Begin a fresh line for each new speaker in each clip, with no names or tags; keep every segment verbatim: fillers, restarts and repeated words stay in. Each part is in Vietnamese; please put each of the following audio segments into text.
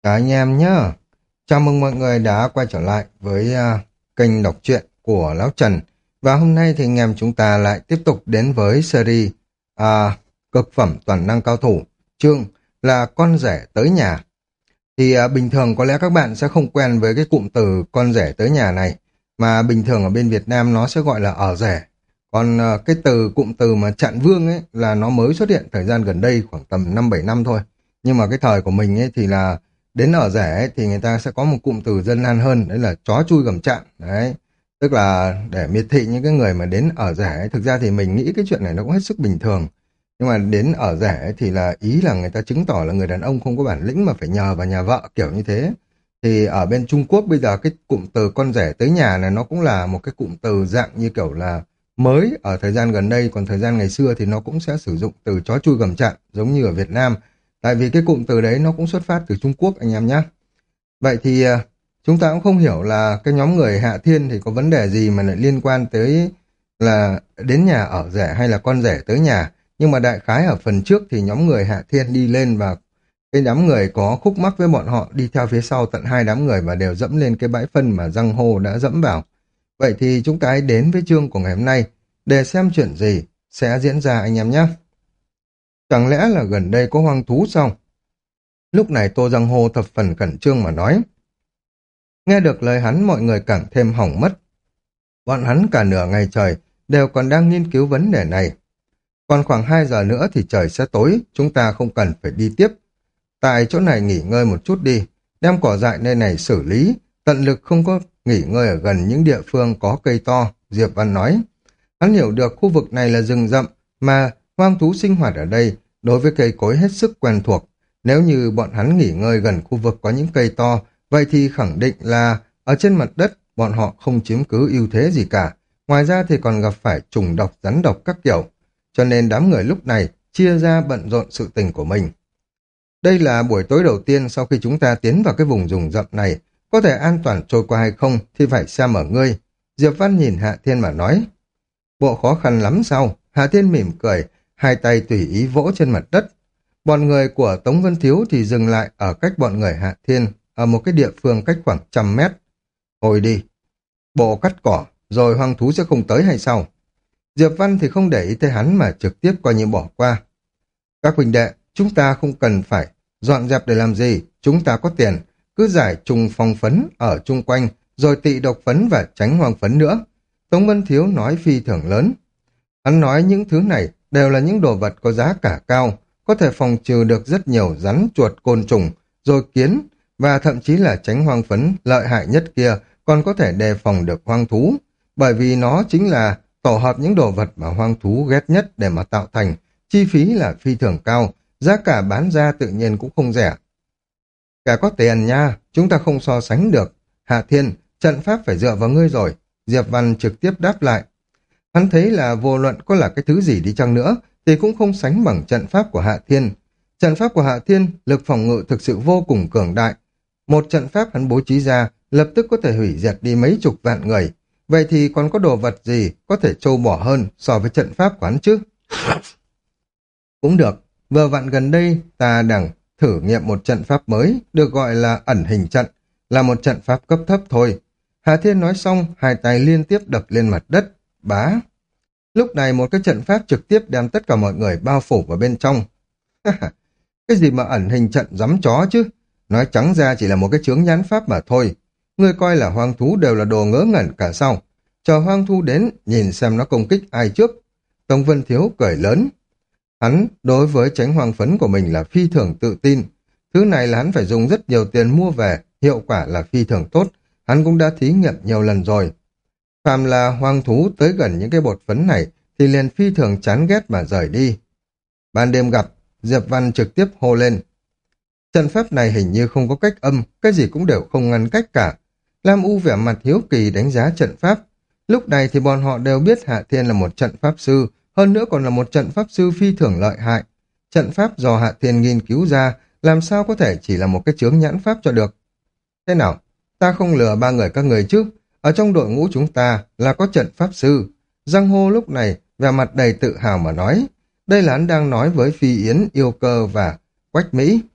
Cả anh em nhá. Chào mừng mọi người đã quay trở lại với à, kênh đọc truyện của Lão Trần. Và hôm nay thì anh em chúng ta lại tiếp tục đến với series à, cực phẩm toàn năng cao thủ, chương là con rể tới nhà. Thì à, bình thường có lẽ các bạn sẽ không quen với cái cụm từ con rể tới nhà này, mà bình thường ở bên Việt Nam nó sẽ gọi là ở rể. Còn à, cái từ cụm từ mà chạn vương ấy là nó mới xuất hiện thời gian gần đây khoảng tầm năm bảy năm thôi. Nhưng mà cái thời của mình ấy thì là đến ở rể ấy, thì người ta sẽ có một cụm từ dân gian hơn, đấy là chó chui gầm chạn. Đấy, tức là để miệt thị những cái người mà đến ở rể ấy. Thực ra thì mình nghĩ cái chuyện này nó cũng hết sức bình thường, nhưng mà đến ở rể ấy thì là ý là người ta chứng tỏ là người đàn ông không có bản lĩnh mà phải nhờ vào nhà vợ kiểu như thế. Thì ở bên Trung Quốc bây giờ cái cụm từ con rể tới nhà này nó cũng là một cái cụm từ dạng như kiểu là mới ở thời gian gần đây, còn thời gian ngày xưa thì nó cũng sẽ sử dụng từ chó chui gầm chạn giống như ở Việt Nam. Tại vì cái cụm từ đấy nó cũng xuất phát từ Trung Quốc anh em nhé. Vậy thì à, chúng ta cũng không hiểu là cái nhóm người Hạ Thiên thì có vấn đề gì mà lại liên quan tới là đến nhà ở rể hay là con rể tới nhà. Nhưng mà đại khái ở phần trước thì nhóm người Hạ Thiên đi lên và cái đám người có khúc mắc với bọn họ đi theo phía sau tận hai đám người và đều dẫm lên cái bãi phân mà Giang Hồ đã dẫm vào. Vậy thì chúng ta hãy đến với chương của ngày hôm nay để xem chuyện gì sẽ diễn ra anh em nhé. Chẳng lẽ là gần đây có hoang thú sao? Lúc này Tô Giang Hồ thập phần khẩn trương mà nói. Nghe được lời hắn mọi người càng thêm hỏng mất. Bọn hắn cả nửa ngày trời đều còn đang nghiên cứu vấn đề này. Còn khoảng hai giờ nữa thì trời sẽ tối, chúng ta không cần phải đi tiếp. Tại chỗ này nghỉ ngơi một chút đi, đem cỏ dại nơi này xử lý, tận lực không có nghỉ ngơi ở gần những địa phương có cây to, Diệp Văn nói. Hắn hiểu được khu vực này là rừng rậm, mà hoang thú sinh hoạt ở đây đối với cây cối hết sức quen thuộc. Nếu như bọn hắn nghỉ ngơi gần khu vực có những cây to, vậy thì khẳng định là ở trên mặt đất bọn họ không chiếm cứ ưu thế gì cả. Ngoài ra thì còn gặp phải trùng độc, rắn độc các kiểu. Cho nên đám người lúc này chia ra bận rộn sự tình của mình. Đây là buổi tối đầu tiên sau khi chúng ta tiến vào cái vùng rừng rậm này. Có thể an toàn trôi qua hay không thì phải xem ở ngươi. Diệp Văn nhìn Hạ Thiên mà nói. Bộ khó khăn lắm sao? Hạ Thiên mỉm cười, hai tay tùy ý vỗ trên mặt đất. Bọn người của Tống Vân Thiếu thì dừng lại ở cách bọn người Hạ Thiên, ở một cái địa phương cách khoảng trăm mét. Thôi đi, bộ cắt cỏ, rồi hoang thú sẽ không tới hay sao? Diệp Văn thì không để ý tới hắn mà trực tiếp coi như bỏ qua. Các huynh đệ, chúng ta không cần phải dọn dẹp để làm gì, chúng ta có tiền, cứ giải trùng phong phấn ở chung quanh, rồi tị độc phấn và tránh hoang phấn nữa. Tống Vân Thiếu nói phi thường lớn. Hắn nói những thứ này đều là những đồ vật có giá cả cao, có thể phòng trừ được rất nhiều rắn, chuột, côn trùng, rồi kiến, và thậm chí là tránh hoang phấn lợi hại nhất kia còn có thể đề phòng được hoang thú, bởi vì nó chính là tổ hợp những đồ vật mà hoang thú ghét nhất để mà tạo thành, chi phí là phi thường cao, giá cả bán ra tự nhiên cũng không rẻ. Cả có tiền nha, chúng ta không so sánh được. Hạ Thiên, trận pháp phải dựa vào ngươi rồi. Diệp Văn trực tiếp đáp lại. Hắn thấy là vô luận có là cái thứ gì đi chăng nữa thì cũng không sánh bằng trận pháp của Hạ Thiên. Trận pháp của Hạ Thiên, lực phòng ngự thực sự vô cùng cường đại. Một trận pháp hắn bố trí ra lập tức có thể hủy diệt đi mấy chục vạn người. Vậy thì còn có đồ vật gì có thể trâu bò hơn so với trận pháp của hắn chứ? Cũng được, vừa vặn gần đây ta đang thử nghiệm một trận pháp mới được gọi là ẩn hình trận, là một trận pháp cấp thấp thôi. Hạ Thiên nói xong, hai tay liên tiếp đập lên mặt đất, bá. Lúc này một cái trận pháp trực tiếp đem tất cả mọi người bao phủ vào bên trong. Cái gì mà ẩn hình trận giấm chó chứ? Nói trắng ra chỉ là một cái chướng nhãn pháp mà thôi. Ngươi coi là hoang thú đều là đồ ngớ ngẩn cả sao? Chờ hoang thú đến, nhìn xem nó công kích ai trước. Tống Vân Thiếu cười lớn. Hắn đối với tránh hoang phấn của mình là phi thường tự tin. Thứ này là hắn phải dùng rất nhiều tiền mua về, hiệu quả là phi thường tốt. Hắn cũng đã thí nghiệm nhiều lần rồi. Phàm là hoang thú tới gần những cái bột phấn này thì liền phi thường chán ghét mà rời đi. Ban đêm gặp, Diệp Văn trực tiếp hô lên. Trận pháp này hình như không có cách âm, cái gì cũng đều không ngăn cách cả. Lam U vẻ mặt hiếu kỳ đánh giá trận pháp. Lúc này thì bọn họ đều biết Hạ Thiên là một trận pháp sư, hơn nữa còn là một trận pháp sư phi thường lợi hại. Trận pháp do Hạ Thiên nghiên cứu ra, làm sao có thể chỉ là một cái chướng nhãn pháp cho được. Thế nào, ta không lừa ba người các người chứ? Ở trong đội ngũ chúng ta là có trận pháp sư. Giang Hô lúc này vẻ mặt đầy tự hào mà nói. Đây là hắn đang nói với Phi Yến, Yêu Cơ và Quách Mỹ.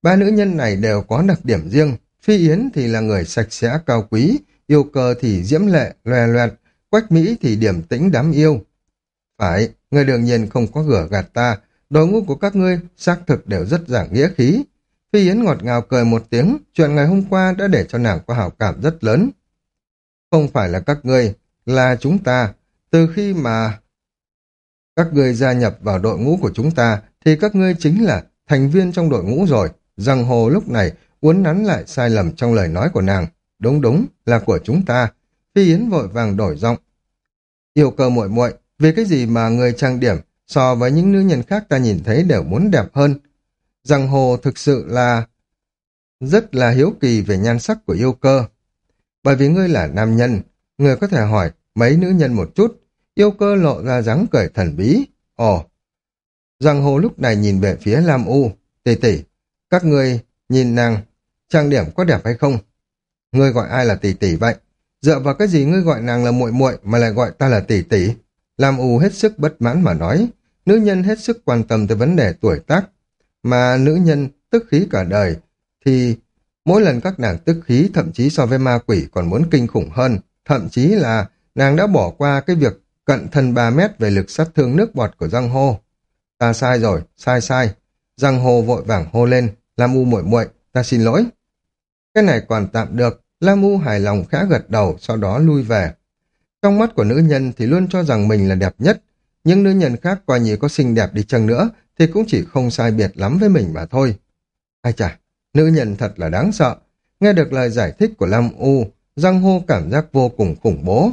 Ba nữ nhân này đều có đặc điểm riêng. Phi Yến thì là người sạch sẽ cao quý, Yêu Cơ thì diễm lệ, loè loẹt, Quách Mỹ thì điềm tĩnh đáng yêu. Phải, ngươi đương nhiên không có gửa gạt ta, đội ngũ của các ngươi xác thực đều rất giảng nghĩa khí. Phi Yến ngọt ngào cười một tiếng, chuyện ngày hôm qua đã để cho nàng có hảo cảm rất lớn. Không phải là các ngươi, là chúng ta. Từ khi mà các ngươi gia nhập vào đội ngũ của chúng ta, thì các ngươi chính là thành viên trong đội ngũ rồi. Giang Hồ lúc này uốn nắn lại sai lầm trong lời nói của nàng. Đúng đúng, là của chúng ta. Phi Yến vội vàng đổi giọng. Yêu Cơ muội muội, vì cái gì mà người trang điểm so với những nữ nhân khác ta nhìn thấy đều muốn đẹp hơn? Giang Hồ thực sự là rất là hiếu kỳ về nhan sắc của Yêu Cơ. Bởi vì ngươi là nam nhân, ngươi có thể hỏi mấy nữ nhân một chút. Yêu Cơ lộ ra dáng cười thần bí. Ồ, Giang Hồ lúc này nhìn về phía Lam U. Tỷ tỷ, các ngươi nhìn nàng trang điểm có đẹp hay không? Ngươi gọi ai là tỷ tỷ vậy? Dựa vào cái gì ngươi gọi nàng là muội muội mà lại gọi ta là tỷ tỷ? Lam U hết sức bất mãn mà nói. Nữ nhân hết sức quan tâm tới vấn đề tuổi tác, mà nữ nhân tức khí cả đời thì mỗi lần các nàng tức khí thậm chí so với ma quỷ còn muốn kinh khủng hơn, thậm chí là nàng đã bỏ qua cái việc cận thân ba mét về lực sát thương nước bọt của Giang Hồ. Ta sai rồi, sai sai. Giang Hồ vội vàng hô lên, Lam U muội muội, ta xin lỗi. Cái này còn tạm được, Lam U hài lòng khẽ gật đầu, sau đó lui về. Trong mắt của nữ nhân thì luôn cho rằng mình là đẹp nhất, nhưng nữ nhân khác coi như có xinh đẹp đi chăng nữa thì cũng chỉ không sai biệt lắm với mình mà thôi. Ai chà, nữ nhân thật là đáng sợ. Nghe được lời giải thích của Lam U, Giang Hô cảm giác vô cùng khủng bố.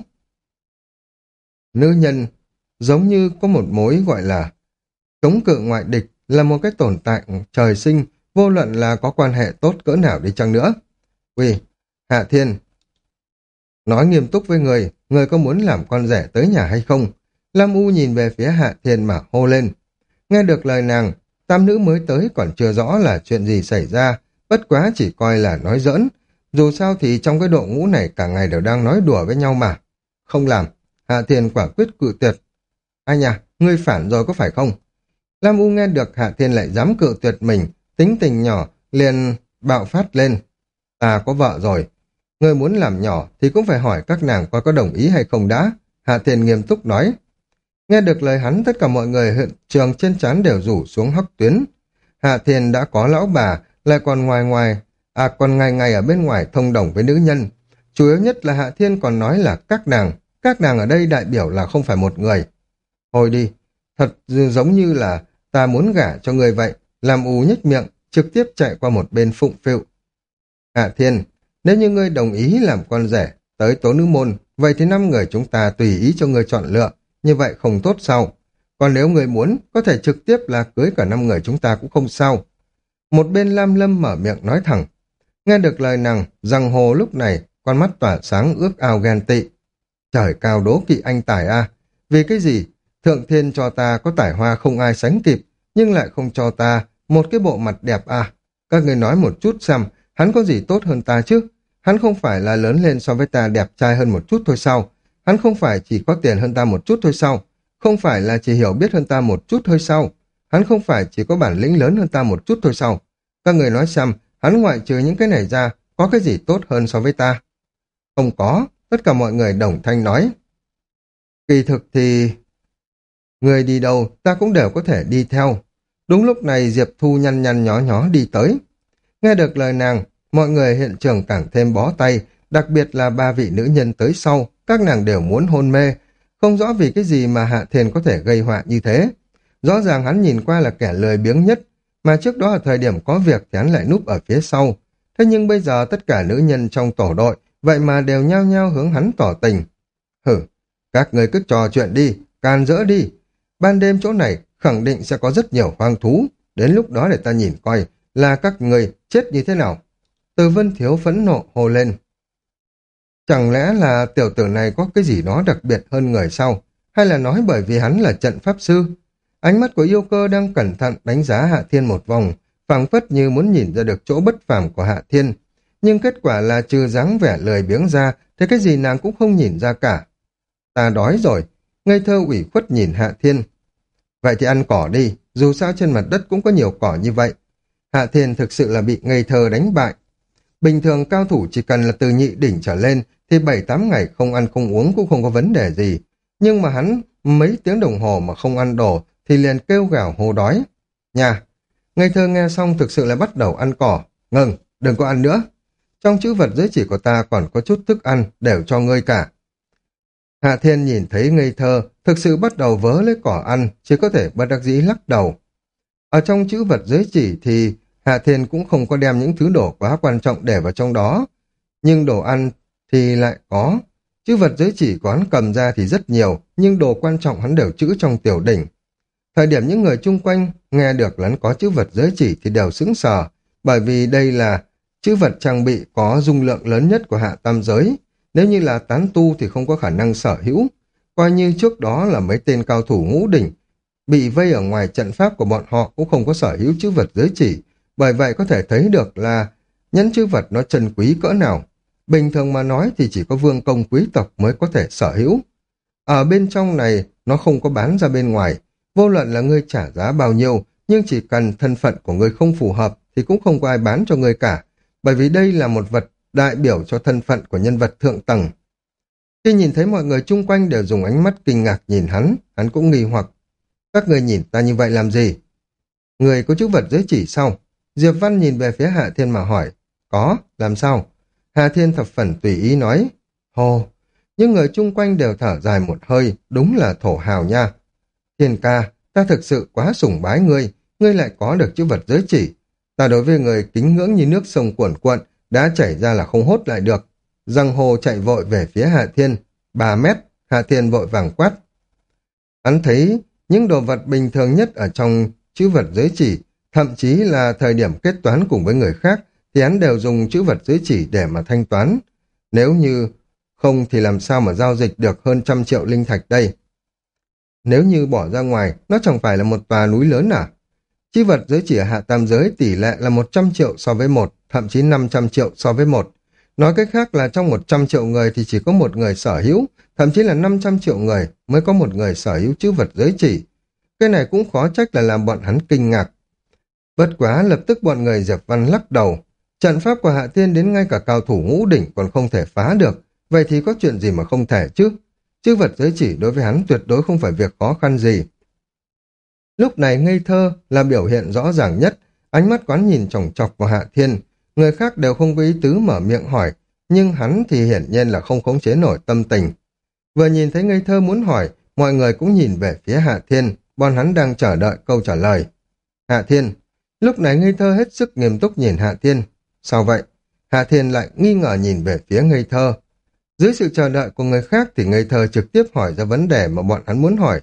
Nữ nhân giống như có một mối gọi là chống cự ngoại địch, là một cái tồn tại trời sinh, vô luận là có quan hệ tốt cỡ nào đi chăng nữa. Ui, Hạ Thiên, nói nghiêm túc với người, người có muốn làm con rể tới nhà hay không? Lam U nhìn về phía Hạ Thiên mà hô lên. Nghe được lời nàng, tam nữ mới tới còn chưa rõ là chuyện gì xảy ra, bất quá chỉ coi là nói giỡn. Dù sao thì trong cái đội ngũ này cả ngày đều đang nói đùa với nhau mà. Không làm, Hạ Thiên quả quyết cự tuyệt. Ai nha, ngươi phản rồi có phải không? Lam U nghe được Hạ Thiên lại dám cự tuyệt mình, tính tình nhỏ, liền bạo phát lên. Ta có vợ rồi. Ngươi muốn làm nhỏ thì cũng phải hỏi các nàng coi có đồng ý hay không đã. Hạ Thiên nghiêm túc nói. Nghe được lời hắn, tất cả mọi người hiện trường trên trán đều rủ xuống hắc tuyến. Hạ Thiên đã có lão bà, lại còn ngoài ngoài, à còn ngày ngày ở bên ngoài thông đồng với nữ nhân. Chủ yếu nhất là Hạ Thiên còn nói là các nàng, các nàng ở đây đại biểu là không phải một người. Thôi đi, thật giống như là ta muốn gả cho người vậy. Làm U nhếch miệng, trực tiếp chạy qua một bên phụng phịu. Hạ Thiên, nếu như ngươi đồng ý làm con rể tới Tố Nữ Môn, vậy thì năm người chúng ta tùy ý cho ngươi chọn lựa, như vậy không tốt sao? Còn nếu ngươi muốn, có thể trực tiếp là cưới cả năm người chúng ta cũng không sao. Một bên Lam Lâm mở miệng nói thẳng. Nghe được lời nàng, Giang Hồ lúc này, con mắt tỏa sáng ước ao ghen tị. Trời cao đố kỵ anh tài a, vì cái gì? Thượng Thiên cho ta có tài hoa không ai sánh kịp, nhưng lại không cho ta một cái bộ mặt đẹp à? Các người nói một chút xem, hắn có gì tốt hơn ta chứ? Hắn không phải là lớn lên so với ta đẹp trai hơn một chút thôi sao? Hắn không phải chỉ có tiền hơn ta một chút thôi sao? Không phải là chỉ hiểu biết hơn ta một chút thôi sao? Hắn không phải chỉ có bản lĩnh lớn hơn ta một chút thôi sao? Các người nói xem, hắn ngoại trừ những cái này ra, có cái gì tốt hơn so với ta? Không có, tất cả mọi người đồng thanh nói. Kỳ thực thì người đi đâu ta cũng đều có thể đi theo. Đúng lúc này Diệp Thu nhăn nhăn nhó nhó đi tới. Nghe được lời nàng, mọi người hiện trường càng thêm bó tay, đặc biệt là ba vị nữ nhân tới sau, các nàng đều muốn hôn mê. Không rõ vì cái gì mà Hạ Thiên có thể gây họa như thế. Rõ ràng hắn nhìn qua là kẻ lười biếng nhất, mà trước đó ở thời điểm có việc thì hắn lại núp ở phía sau. Thế nhưng bây giờ tất cả nữ nhân trong tổ đội, vậy mà đều nhao nhao hướng hắn tỏ tình. Hử, các người cứ trò chuyện đi, can dỡ đi. Ban đêm chỗ này khẳng định sẽ có rất nhiều hoang thú, đến lúc đó để ta nhìn coi là các người chết như thế nào. Từ Vân Thiếu phẫn nộ hô lên. Chẳng lẽ là tiểu tử này có cái gì đó đặc biệt hơn người sau, hay là nói bởi vì hắn là trận pháp sư? Ánh mắt của Yêu Cơ đang cẩn thận đánh giá Hạ Thiên một vòng, phảng phất như muốn nhìn ra được chỗ bất phàm của Hạ Thiên. Nhưng kết quả là trừ dáng vẻ lười biếng ra, thì cái gì nàng cũng không nhìn ra cả. Ta đói rồi, ngây thơ ủy khuất nhìn Hạ Thiên. Vậy thì ăn cỏ đi, dù sao trên mặt đất cũng có nhiều cỏ như vậy. Hạ Thiên thực sự là bị ngây thơ đánh bại. Bình thường cao thủ chỉ cần là từ nhị đỉnh trở lên thì bảy tám ngày không ăn không uống cũng không có vấn đề gì. Nhưng mà hắn mấy tiếng đồng hồ mà không ăn đồ thì liền kêu gào hô đói. Nhà, ngây thơ nghe xong thực sự là bắt đầu ăn cỏ. Ngừng, đừng có ăn nữa. Trong chữ vật giới chỉ của ta còn có chút thức ăn đều cho ngươi cả. Hạ Thiên nhìn thấy ngây thơ thực sự bắt đầu vớ lấy cỏ ăn, chỉ có thể bất đắc dĩ lắc đầu. Ở trong chữ vật giới chỉ thì Hạ Thiên cũng không có đem những thứ đồ quá quan trọng để vào trong đó. Nhưng đồ ăn thì lại có. Chữ vật giới chỉ của hắn cầm ra thì rất nhiều, nhưng đồ quan trọng hắn đều trữ trong tiểu đỉnh. Thời điểm những người chung quanh nghe được là hắn có chữ vật giới chỉ thì đều sững sờ, bởi vì đây là chữ vật trang bị có dung lượng lớn nhất của hạ tam giới. Nếu như là tán tu thì không có khả năng sở hữu. Coi như trước đó là mấy tên cao thủ ngũ đỉnh, bị vây ở ngoài trận pháp của bọn họ cũng không có sở hữu chữ vật giới chỉ. Bởi vậy có thể thấy được là nhẫn chữ vật nó trân quý cỡ nào. Bình thường mà nói thì chỉ có vương công quý tộc mới có thể sở hữu. Ở bên trong này nó không có bán ra bên ngoài. Vô luận là ngươi trả giá bao nhiêu, nhưng chỉ cần thân phận của ngươi không phù hợp thì cũng không có ai bán cho ngươi cả. Bởi vì đây là một vật đại biểu cho thân phận của nhân vật thượng tầng. Khi nhìn thấy mọi người chung quanh đều dùng ánh mắt kinh ngạc nhìn hắn, hắn cũng nghi hoặc. Các người nhìn ta như vậy làm gì? Người có chữ vật giới chỉ sao? Diệp Văn nhìn về phía Hạ Thiên mà hỏi. Có, làm sao? Hạ Thiên thập phần tùy ý nói. Hồ, những người chung quanh đều thở dài một hơi, đúng là thổ hào nha. Thiên ca, ta thực sự quá sủng bái ngươi, ngươi lại có được chữ vật giới chỉ. Ta đối với người kính ngưỡng như nước sông cuồn cuộn, đã chảy ra là không hốt lại được. Giang hồ chạy vội về phía Hạ Thiên, ba mét, Hạ Thiên vội vàng quát. Hắn thấy những đồ vật bình thường nhất ở trong chữ vật giới chỉ, thậm chí là thời điểm kết toán cùng với người khác, thì hắn đều dùng chữ vật giới chỉ để mà thanh toán. Nếu như không thì làm sao mà giao dịch được hơn trăm triệu linh thạch đây? Nếu như bỏ ra ngoài, nó chẳng phải là một tòa núi lớn à? Chữ vật giới chỉ ở hạ tam giới tỷ lệ là một trăm triệu so với một, thậm chí năm trăm triệu so với một. Nói cách khác là trong một trăm triệu người thì chỉ có một người sở hữu, thậm chí là năm trăm triệu người mới có một người sở hữu chữ vật giới chỉ. Cái này cũng khó trách là làm bọn hắn kinh ngạc. Bất quá lập tức bọn người Diệp Văn lắc đầu. Trận pháp của Hạ Thiên đến ngay cả cao thủ ngũ đỉnh còn không thể phá được, vậy thì có chuyện gì mà không thể chứ? Chữ vật giới chỉ đối với hắn tuyệt đối không phải việc khó khăn gì. Lúc này ngây thơ là biểu hiện rõ ràng nhất, ánh mắt quán nhìn chòng chọc vào Hạ Thiên. Người khác đều không có ý tứ mở miệng hỏi, nhưng hắn thì hiển nhiên là không khống chế nổi tâm tình. Vừa nhìn thấy ngây thơ muốn hỏi, mọi người cũng nhìn về phía Hạ Thiên, bọn hắn đang chờ đợi câu trả lời. Hạ Thiên, lúc này ngây thơ hết sức nghiêm túc nhìn Hạ Thiên. Sao vậy? Hạ Thiên lại nghi ngờ nhìn về phía ngây thơ. Dưới sự chờ đợi của người khác thì ngây thơ trực tiếp hỏi ra vấn đề mà bọn hắn muốn hỏi.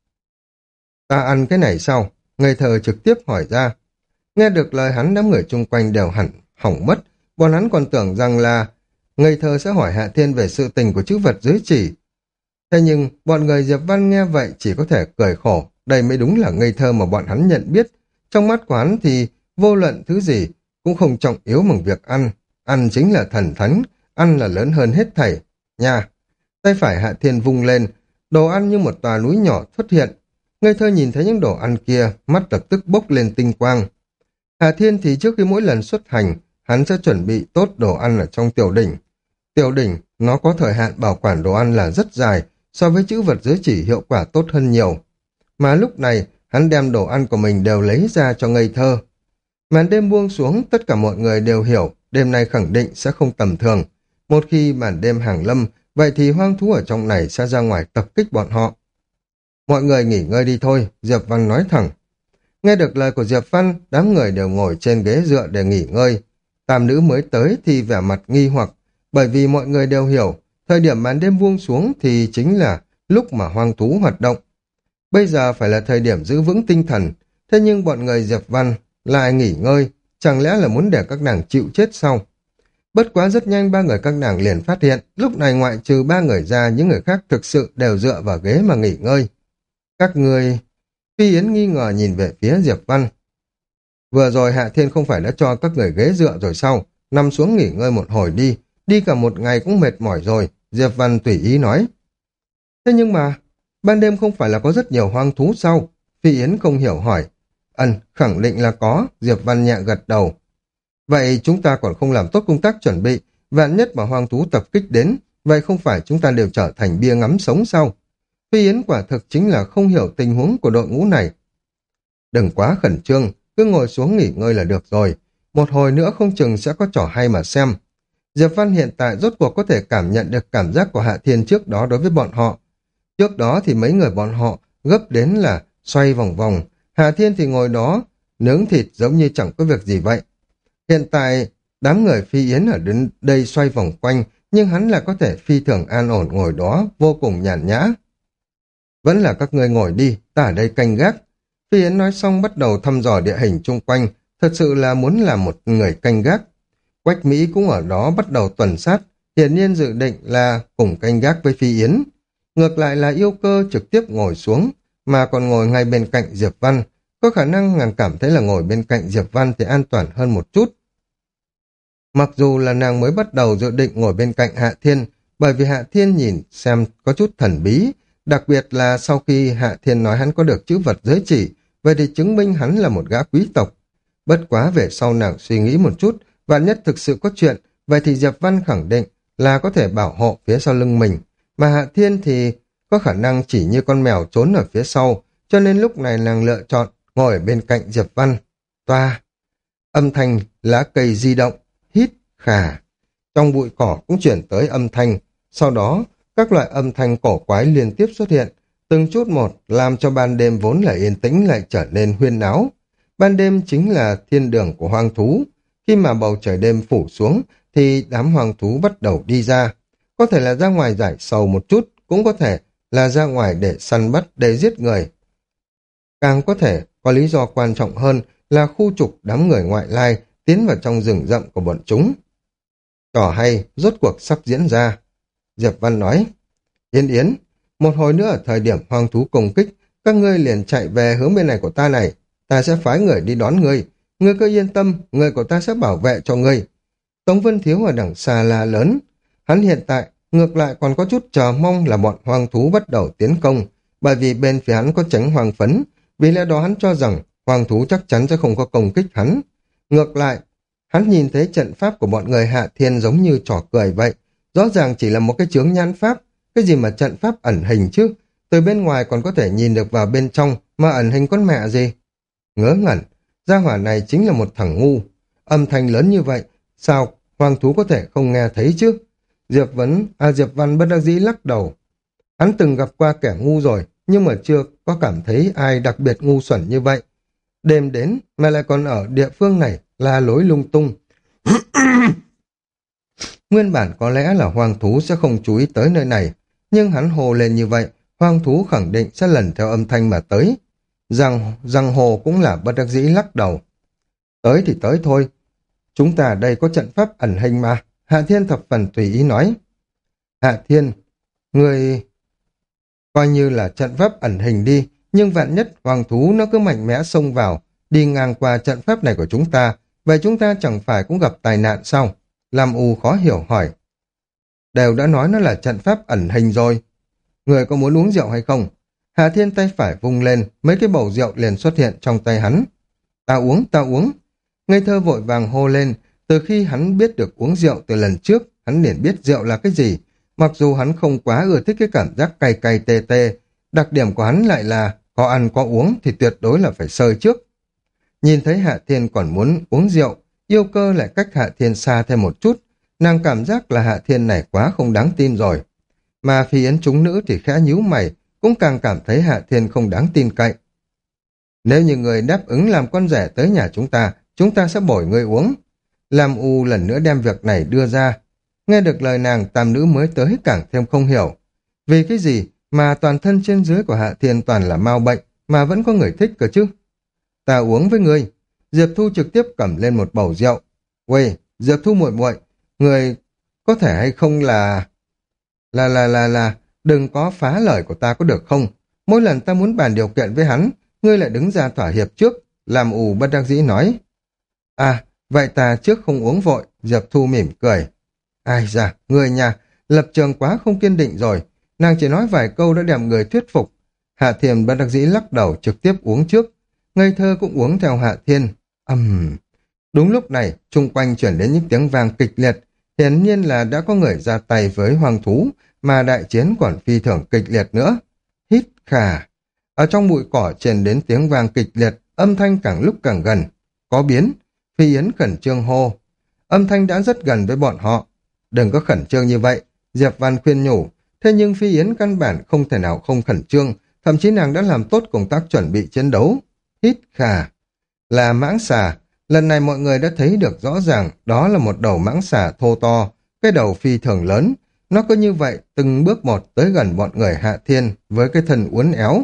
Ta ăn cái này sao? Ngây thơ trực tiếp hỏi ra. Nghe được lời hắn, đám người chung quanh đều hẳn hỏng mất. Bọn hắn còn tưởng rằng là ngây thơ sẽ hỏi Hạ Thiên về sự tình của chữ vật giới chỉ. Thế nhưng bọn người Diệp Văn nghe vậy chỉ có thể cười khổ. Đây mới đúng là ngây thơ mà bọn hắn nhận biết. Trong mắt của hắn thì vô luận thứ gì cũng không trọng yếu bằng việc ăn. Ăn chính là thần thánh, ăn là lớn hơn hết thảy. Nha! Tay phải Hạ Thiên vung lên, đồ ăn như một tòa núi nhỏ xuất hiện. Ngây thơ nhìn thấy những đồ ăn kia, mắt lập tức bốc lên tinh quang. Hạ Thiên thì trước khi mỗi lần xuất hành, hắn sẽ chuẩn bị tốt đồ ăn ở trong tiểu đỉnh. Tiểu đỉnh, nó có thời hạn bảo quản đồ ăn là rất dài, so với chữ vật giới chỉ hiệu quả tốt hơn nhiều. Mà lúc này, hắn đem đồ ăn của mình đều lấy ra cho ngây thơ. Màn đêm buông xuống, tất cả mọi người đều hiểu, đêm nay khẳng định sẽ không tầm thường. Một khi màn đêm hàng lâm, vậy thì hoang thú ở trong này sẽ ra ngoài tập kích bọn họ. Mọi người nghỉ ngơi đi thôi, Diệp Văn nói thẳng. Nghe được lời của Diệp Văn, đám người đều ngồi trên ghế dựa để nghỉ ngơi. Tam nữ mới tới thì vẻ mặt nghi hoặc, bởi vì mọi người đều hiểu, thời điểm màn đêm buông xuống thì chính là lúc mà hoang thú hoạt động. Bây giờ phải là thời điểm giữ vững tinh thần, thế nhưng bọn người Diệp Văn lại nghỉ ngơi, chẳng lẽ là muốn để các nàng chịu chết sao? Bất quá rất nhanh ba người các nàng liền phát hiện, lúc này ngoại trừ ba người ra, những người khác thực sự đều dựa vào ghế mà nghỉ ngơi. Các người... Phi Yến nghi ngờ nhìn về phía Diệp Văn. Vừa rồi Hạ Thiên không phải đã cho các người ghế dựa rồi sao? Nằm xuống nghỉ ngơi một hồi đi, đi cả một ngày cũng mệt mỏi rồi, Diệp Văn tùy ý nói. Thế nhưng mà, ban đêm không phải là có rất nhiều hoang thú sao? Phi Yến không hiểu hỏi. Ân, khẳng định là có, Diệp Văn nhẹ gật đầu. Vậy chúng ta còn không làm tốt công tác chuẩn bị, vạn nhất mà hoang thú tập kích đến, vậy không phải chúng ta đều trở thành bia ngắm sống sao? Phi Yến quả thực chính là không hiểu tình huống của đội ngũ này. Đừng quá khẩn trương, cứ ngồi xuống nghỉ ngơi là được rồi. Một hồi nữa không chừng sẽ có trò hay mà xem. Diệp Văn hiện tại rốt cuộc có thể cảm nhận được cảm giác của Hạ Thiên trước đó đối với bọn họ. Trước đó thì mấy người bọn họ gấp đến là xoay vòng vòng. Hạ Thiên thì ngồi đó, nướng thịt giống như chẳng có việc gì vậy. Hiện tại, đám người Phi Yến ở đến đây xoay vòng quanh, nhưng hắn là có thể phi thường an ổn ngồi đó, vô cùng nhàn nhã. Vẫn là các ngươi ngồi đi, ta ở đây canh gác. Phi Yến nói xong bắt đầu thăm dò địa hình chung quanh, thật sự là muốn làm một người canh gác. Quách Mỹ cũng ở đó bắt đầu tuần sát, hiển nhiên dự định là cùng canh gác với Phi Yến. Ngược lại là Yêu Cơ trực tiếp ngồi xuống, mà còn ngồi ngay bên cạnh Diệp Văn. Có khả năng nàng cảm thấy là ngồi bên cạnh Diệp Văn thì an toàn hơn một chút. Mặc dù là nàng mới bắt đầu dự định ngồi bên cạnh Hạ Thiên, bởi vì Hạ Thiên nhìn xem có chút thần bí, đặc biệt là sau khi Hạ Thiên nói hắn có được chữ vật giới chỉ, vậy thì chứng minh hắn là một gã quý tộc. Bất quá về sau nàng suy nghĩ một chút, vạn nhất thực sự có chuyện, vậy thì Diệp Văn khẳng định là có thể bảo hộ phía sau lưng mình, mà Hạ Thiên thì có khả năng chỉ như con mèo trốn ở phía sau, cho nên lúc này nàng lựa chọn ngồi ở bên cạnh Diệp Văn. Toa, âm thanh lá cây di động, hít, khà. Trong bụi cỏ cũng chuyển tới âm thanh, sau đó các loại âm thanh cổ quái liên tiếp xuất hiện, từng chút một làm cho ban đêm vốn là yên tĩnh lại trở nên huyên náo. Ban đêm chính là thiên đường của hoang thú. Khi mà bầu trời đêm phủ xuống thì đám hoang thú bắt đầu đi ra. Có thể là ra ngoài giải sầu một chút, cũng có thể là ra ngoài để săn bắt, để giết người. Càng có thể có lý do quan trọng hơn là khu trục đám người ngoại lai tiến vào trong rừng rậm của bọn chúng. Trò hay rốt cuộc sắp diễn ra. Diệp Văn nói, Yên Yến, một hồi nữa ở thời điểm hoang thú công kích, các ngươi liền chạy về hướng bên này của ta này. Ta sẽ phái người đi đón ngươi. Ngươi cứ yên tâm, người của ta sẽ bảo vệ cho ngươi. Tống Vân Thiếu ở đằng xa la lớn. Hắn hiện tại ngược lại còn có chút chờ mong là bọn hoang thú bắt đầu tiến công, bởi vì bên phía hắn có tránh hoàng phấn, vì lẽ đó hắn cho rằng hoang thú chắc chắn sẽ không có công kích hắn. Ngược lại, hắn nhìn thấy trận pháp của bọn người Hạ Thiên giống như trò cười vậy, rõ ràng chỉ là một cái chướng nhan pháp, cái gì mà trận pháp ẩn hình chứ, từ bên ngoài còn có thể nhìn được vào bên trong, mà ẩn hình con mẹ gì. Ngớ ngẩn, gia hỏa này chính là một thằng ngu, âm thanh lớn như vậy, sao hoang thú có thể không nghe thấy chứ? Diệp Vấn, à Diệp Văn bất đắc dĩ lắc đầu. Hắn từng gặp qua kẻ ngu rồi, nhưng mà chưa có cảm thấy ai đặc biệt ngu xuẩn như vậy. Đêm đến mà lại còn ở địa phương này la lối lung tung. Nguyên bản có lẽ là hoang thú sẽ không chú ý tới nơi này, nhưng hắn hồ lên như vậy, hoang thú khẳng định sẽ lần theo âm thanh mà tới. Rằng, rằng hồ cũng là bất đắc dĩ lắc đầu. Tới thì tới thôi. Chúng ta đây có trận pháp ẩn hình mà. Hạ Thiên thập phần tùy ý nói. Hạ Thiên, người coi như là trận pháp ẩn hình đi, nhưng vạn nhất hoàng thú nó cứ mạnh mẽ xông vào, đi ngang qua trận pháp này của chúng ta, vậy chúng ta chẳng phải cũng gặp tai nạn sao? Lam U khó hiểu hỏi. Đều đã nói nó là trận pháp ẩn hình rồi. Người có muốn uống rượu hay không? Hạ Thiên tay phải vung lên, mấy cái bầu rượu liền xuất hiện trong tay hắn. Ta uống, ta uống. Ngây thơ vội vàng hô lên, từ khi hắn biết được uống rượu từ lần trước, hắn liền biết rượu là cái gì. Mặc dù hắn không quá ưa thích cái cảm giác cay cay tê tê, đặc điểm của hắn lại là có ăn có uống thì tuyệt đối là phải sơi trước. Nhìn thấy Hạ Thiên còn muốn uống rượu, Yêu Cơ lại cách Hạ Thiên xa thêm một chút, nàng cảm giác là Hạ Thiên này quá không đáng tin rồi. Mà Phi Yến chúng nữ thì khẽ nhíu mày, cũng càng cảm thấy Hạ Thiên không đáng tin cậy. Nếu như người đáp ứng làm con rể tới nhà chúng ta, chúng ta sẽ bổi người uống. Lam U lần nữa đem việc này đưa ra. Nghe được lời nàng, tam nữ mới tới càng thêm không hiểu. Vì cái gì mà toàn thân trên dưới của Hạ Thiên toàn là mau bệnh, mà vẫn có người thích cơ chứ? Ta uống với ngươi. Diệp Thu trực tiếp cầm lên một bầu rượu. Uầy, Diệp Thu muội muội, người có thể hay không là... Là là là là, đừng có phá lời của ta có được không? Mỗi lần ta muốn bàn điều kiện với hắn, ngươi lại đứng ra thỏa hiệp trước. Làm ù bất đắc dĩ nói. À, vậy ta trước không uống vội. Diệp Thu mỉm cười. Ai da, người nhà, lập trường quá không kiên định rồi. Nàng chỉ nói vài câu đã đem người thuyết phục. Hạ Thiềm bất đắc dĩ lắc đầu trực tiếp uống trước. ngây thơ cũng uống theo Hạ Thiên. ầm Đúng lúc này, chung quanh chuyển đến những tiếng vang kịch liệt, hiển nhiên là đã có người ra tay với hoang thú, mà đại chiến còn phi thường kịch liệt nữa. Hít khà. Ở trong bụi cỏ truyền đến tiếng vang kịch liệt, âm thanh càng lúc càng gần. Có biến. Phi Yến khẩn trương hô. Âm thanh đã rất gần với bọn họ. Đừng có khẩn trương như vậy, Diệp Văn khuyên nhủ. Thế nhưng Phi Yến căn bản không thể nào không khẩn trương, thậm chí nàng đã làm tốt công tác chuẩn bị chiến đấu. Hít khà. Là mãng xà. Lần này mọi người đã thấy được rõ ràng đó là một đầu mãng xà thô to, cái đầu phi thường lớn. Nó cứ như vậy từng bước một tới gần bọn người Hạ Thiên với cái thân uốn éo.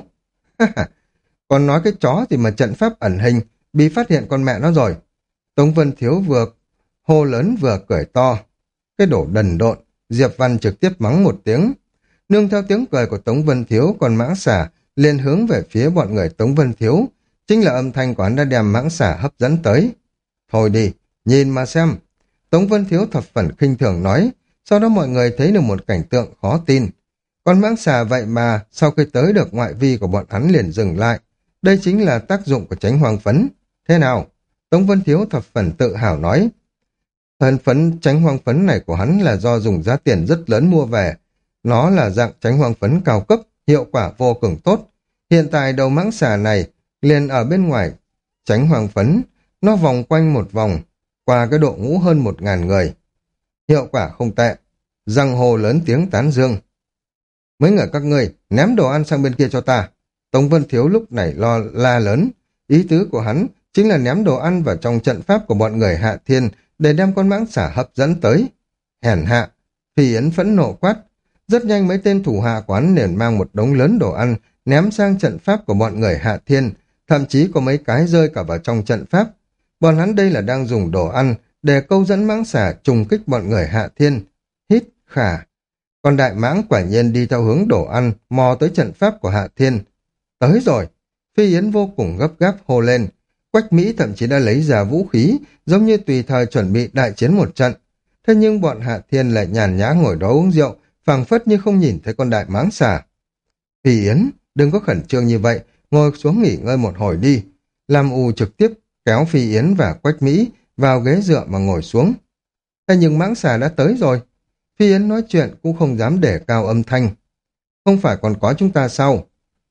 Còn nói cái chó thì mà trận pháp ẩn hình, bị phát hiện con mẹ nó rồi. Tống Vân Thiếu vừa hô lớn vừa cười to. Cái đổ đần độn, Diệp Văn trực tiếp mắng một tiếng. Nương theo tiếng cười của Tống Vân Thiếu, con mãng xà liền hướng về phía bọn người Tống Vân Thiếu. Chính là âm thanh của hắn đã đem mãng xà hấp dẫn tới. Thôi đi, nhìn mà xem. Tống Vân Thiếu thập phần khinh thường nói. Sau đó mọi người thấy được một cảnh tượng khó tin. Con mãng xà vậy mà sau khi tới được ngoại vi của bọn hắn liền dừng lại. Đây chính là tác dụng của tránh hoang phấn. Thế nào? Tống Vân Thiếu thập phần tự hào nói. Thần phấn tránh hoang phấn này của hắn là do dùng giá tiền rất lớn mua về. Nó là dạng tránh hoang phấn cao cấp, hiệu quả vô cùng tốt. Hiện tại đầu mãng xà này liền ở bên ngoài tránh hoang phấn. Nó vòng quanh một vòng, qua cái độ ngũ hơn một ngàn người. Hiệu quả không tệ. Giang hồ lớn tiếng tán dương. Mấy người các ngươi ném đồ ăn sang bên kia cho ta. Tống Vân Thiếu lúc này lo la lớn. Ý tứ của hắn chính là ném đồ ăn vào trong trận pháp của bọn người Hạ Thiên để đem con mãng xà hấp dẫn tới. Hèn hạ. Phi Yến phẫn nộ quát. Rất nhanh mấy tên thủ hạ quán liền mang một đống lớn đồ ăn ném sang trận pháp của bọn người Hạ Thiên, thậm chí có mấy cái rơi cả vào trong trận pháp. Bọn hắn đây là đang dùng đồ ăn để câu dẫn mãng xà trùng kích bọn người Hạ Thiên. Hít khả. Còn đại mãng quả nhiên đi theo hướng đồ ăn, mò tới trận pháp của Hạ Thiên. Tới rồi. Phi Yến vô cùng gấp gáp hô lên. Quách Mỹ thậm chí đã lấy ra vũ khí, giống như tùy thời chuẩn bị đại chiến một trận. Thế nhưng bọn Hạ Thiên lại nhàn nhã ngồi đó uống rượu, phảng phất như không nhìn thấy con đại mãng xà. Phi Yến, đừng có khẩn trương như vậy, ngồi xuống nghỉ ngơi một hồi đi. Lam U trực tiếp kéo Phi Yến và Quách Mỹ vào ghế dựa mà ngồi xuống. Thế nhưng mãng xà đã tới rồi. Phi Yến nói chuyện cũng không dám để cao âm thanh. Không phải còn có chúng ta sao?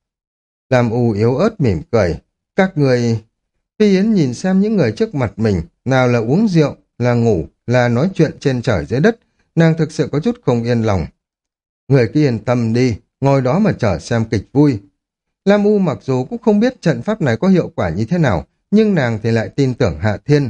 Lam U yếu ớt mỉm cười. Các người... Phi Yến nhìn xem những người trước mặt mình, nào là uống rượu, là ngủ, là nói chuyện trên trời dưới đất. Nàng thực sự có chút không yên lòng. Người cứ yên tâm đi, ngồi đó mà chờ xem kịch vui. Lam U mặc dù cũng không biết trận pháp này có hiệu quả như thế nào, nhưng nàng thì lại tin tưởng Hạ Thiên.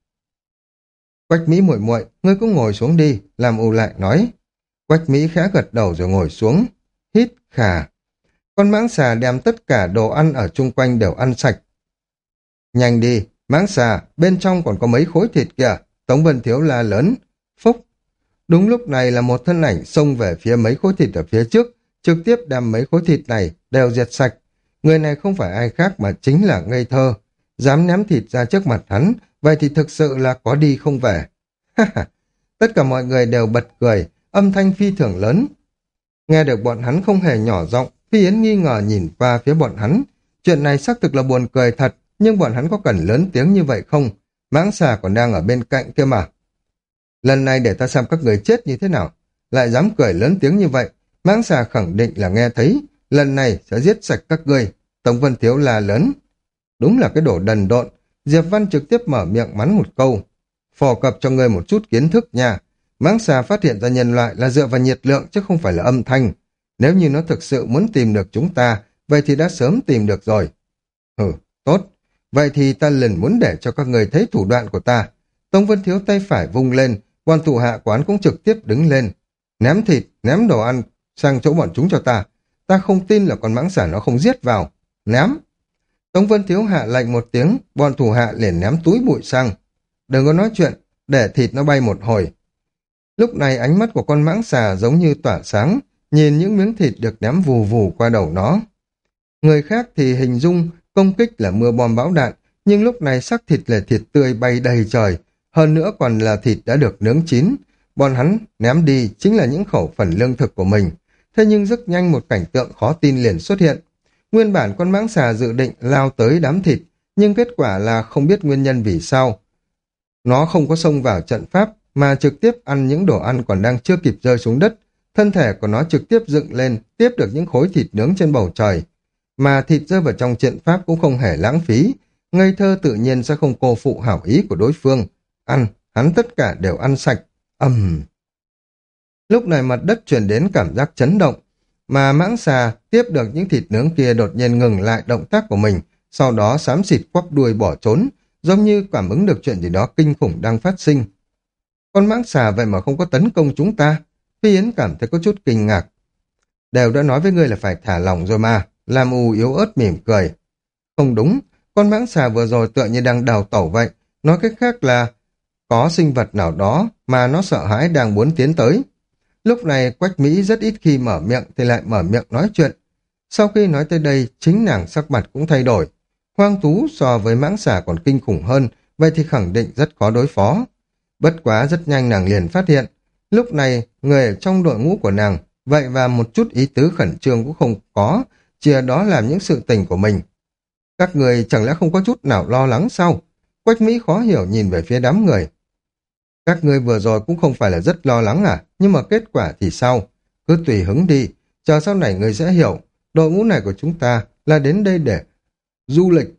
Quách Mỹ muội muội, ngươi cũng ngồi xuống đi, Lam U lại nói. Quách Mỹ khẽ gật đầu rồi ngồi xuống. Hít khà. Con mãng xà đem tất cả đồ ăn ở chung quanh đều ăn sạch. Nhanh đi, mãng xà, bên trong còn có mấy khối thịt kìa. Tống Vân Thiếu la lớn. Phúc. Đúng lúc này là một thân ảnh xông về phía mấy khối thịt ở phía trước, trực tiếp đem mấy khối thịt này đều diệt sạch. Người này không phải ai khác mà chính là Ngây Thơ. Dám ném thịt ra trước mặt hắn, vậy thì thực sự là có đi không về. Tất cả mọi người đều bật cười, âm thanh phi thường lớn. Nghe được bọn hắn không hề nhỏ giọng, Phi Yến nghi ngờ nhìn qua phía bọn hắn. Chuyện này xác thực là buồn cười thật, nhưng bọn hắn có cần lớn tiếng như vậy không? Mãng xà còn đang ở bên cạnh kia mà. Lần này để ta xem các người chết như thế nào. Lại dám cười lớn tiếng như vậy. Mãng xà khẳng định là nghe thấy. Lần này sẽ giết sạch các ngươi. Tống Vân Thiếu la lớn. Đúng là cái đồ đần độn. Diệp Văn trực tiếp mở miệng mắng một câu. Phổ cập cho ngươi một chút kiến thức nha. Mãng xà phát hiện ra nhân loại là dựa vào nhiệt lượng chứ không phải là âm thanh. Nếu như nó thực sự muốn tìm được chúng ta, vậy thì đã sớm tìm được rồi. Ừ, tốt. Vậy thì ta liền muốn để cho các người thấy thủ đoạn của ta. Tống Vân Thiếu tay phải vung lên, quan thủ hạ quán cũng trực tiếp đứng lên. Ném thịt, ném đồ ăn sang chỗ bọn chúng cho ta. Ta không tin là con mãng xà nó không giết vào. Ném. Tống Vân Thiếu hạ lệnh một tiếng, bọn thủ hạ liền ném túi bụi sang. Đừng có nói chuyện, để thịt nó bay một hồi. Lúc này ánh mắt của con mãng xà giống như tỏa sáng, nhìn những miếng thịt được ném vù vù qua đầu nó. Người khác thì hình dung công kích là mưa bom bão đạn, nhưng lúc này sắc thịt là thịt tươi bay đầy trời, hơn nữa còn là thịt đã được nướng chín. Bọn hắn ném đi chính là những khẩu phần lương thực của mình. Thế nhưng rất nhanh một cảnh tượng khó tin liền xuất hiện. Nguyên bản con mãng xà dự định lao tới đám thịt, nhưng kết quả là không biết nguyên nhân vì sao. Nó không có xông vào trận pháp, mà trực tiếp ăn những đồ ăn còn đang chưa kịp rơi xuống đất. Thân thể của nó trực tiếp dựng lên, tiếp được những khối thịt nướng trên bầu trời. Mà thịt rơi vào trong trận pháp cũng không hề lãng phí. Ngây thơ tự nhiên sẽ không cô phụ hảo ý của đối phương. Ăn, hắn tất cả đều ăn sạch. Ầm. Lúc này mặt đất truyền đến cảm giác chấn động, mà mãng xà tiếp được những thịt nướng kia đột nhiên ngừng lại động tác của mình, sau đó xám xịt quắp đuôi bỏ trốn, giống như cảm ứng được chuyện gì đó kinh khủng đang phát sinh. Con mãng xà vậy mà không có tấn công chúng ta. Phi Yến cảm thấy có chút kinh ngạc. Đều đã nói với ngươi là phải thả lỏng rồi mà. Lam U yếu ớt mỉm cười. Không đúng, con mãng xà vừa rồi tựa như đang đào tẩu vậy. Nói cách khác là có sinh vật nào đó mà nó sợ hãi đang muốn tiến tới. Lúc này Quách Mỹ rất ít khi mở miệng thì lại mở miệng nói chuyện. Sau khi nói tới đây, chính nàng sắc mặt cũng thay đổi. Hoang thú so với mãng xà còn kinh khủng hơn, vậy thì khẳng định rất khó đối phó. Bất quá rất nhanh nàng liền phát hiện, lúc này người ở trong đội ngũ của nàng, vậy và một chút ý tứ khẩn trương cũng không có, chỉ ở đó làm những sự tình của mình. Các người chẳng lẽ không có chút nào lo lắng sao? Quách Mỹ khó hiểu nhìn về phía đám người. Các ngươi vừa rồi cũng không phải là rất lo lắng à, nhưng mà kết quả thì sao? Cứ tùy hứng đi, chờ sau này người sẽ hiểu, đội ngũ này của chúng ta là đến đây để du lịch.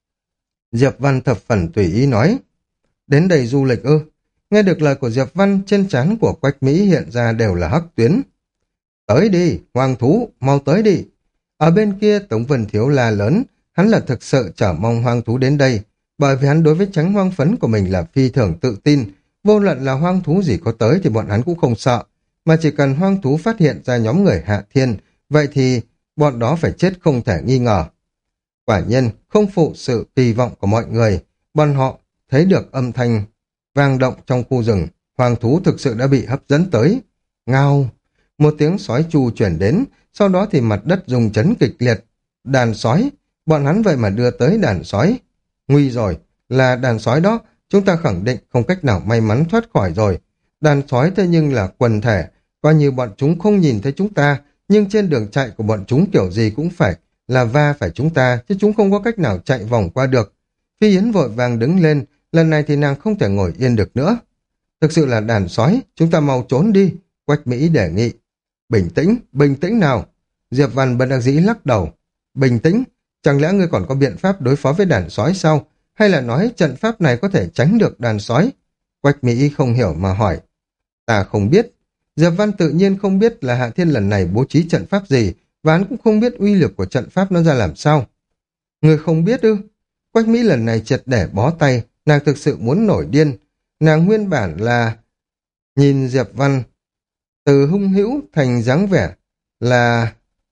Diệp Văn thập phần tùy ý nói. Đến đây du lịch ư? Nghe được lời của Diệp Văn, trên trán của Quách Mỹ hiện ra đều là hắc tuyến. Tới đi, hoang thú, mau tới đi. Ở bên kia Tống Vân Thiếu la lớn, hắn là thực sự chờ mong hoang thú đến đây, bởi vì hắn đối với tránh hoang phấn của mình là phi thường tự tin, vô luận là hoang thú gì có tới thì bọn hắn cũng không sợ, mà chỉ cần hoang thú phát hiện ra nhóm người Hạ Thiên, vậy thì bọn đó phải chết không thể nghi ngờ. Quả nhiên, không phụ sự kỳ vọng của mọi người, bọn họ thấy được âm thanh vang động trong khu rừng, hoang thú thực sự đã bị hấp dẫn tới. Ngao! Một tiếng sói chu chuyển đến, sau đó thì mặt đất rung chấn kịch liệt. Đàn sói! Bọn hắn vậy mà đưa tới đàn sói. Nguy rồi, là đàn sói đó, chúng ta khẳng định không cách nào may mắn thoát khỏi rồi. Đàn sói thế nhưng là quần thể, coi như bọn chúng không nhìn thấy chúng ta, nhưng trên đường chạy của bọn chúng kiểu gì cũng phải là va phải chúng ta, chứ chúng không có cách nào chạy vòng qua được. Phi Yến vội vàng đứng lên, lần này thì nàng không thể ngồi yên được nữa. Thực sự là đàn sói, chúng ta mau trốn đi, Quách Mỹ đề nghị. Bình tĩnh, bình tĩnh nào. Diệp Văn bất đắc dĩ lắc đầu. Bình tĩnh, chẳng lẽ ngươi còn có biện pháp đối phó với đàn sói sao? Hay là nói trận pháp này có thể tránh được đàn sói? Quách Mỹ không hiểu mà hỏi. Ta không biết. Diệp Văn tự nhiên không biết là Hạ Thiên lần này bố trí trận pháp gì, và hắn cũng không biết uy lực của trận pháp nó ra làm sao. Người không biết ư? Quách Mỹ lần này triệt để bó tay, nàng thực sự muốn nổi điên. Nàng nguyên bản là nhìn Diệp Văn từ hung hữu thành dáng vẻ là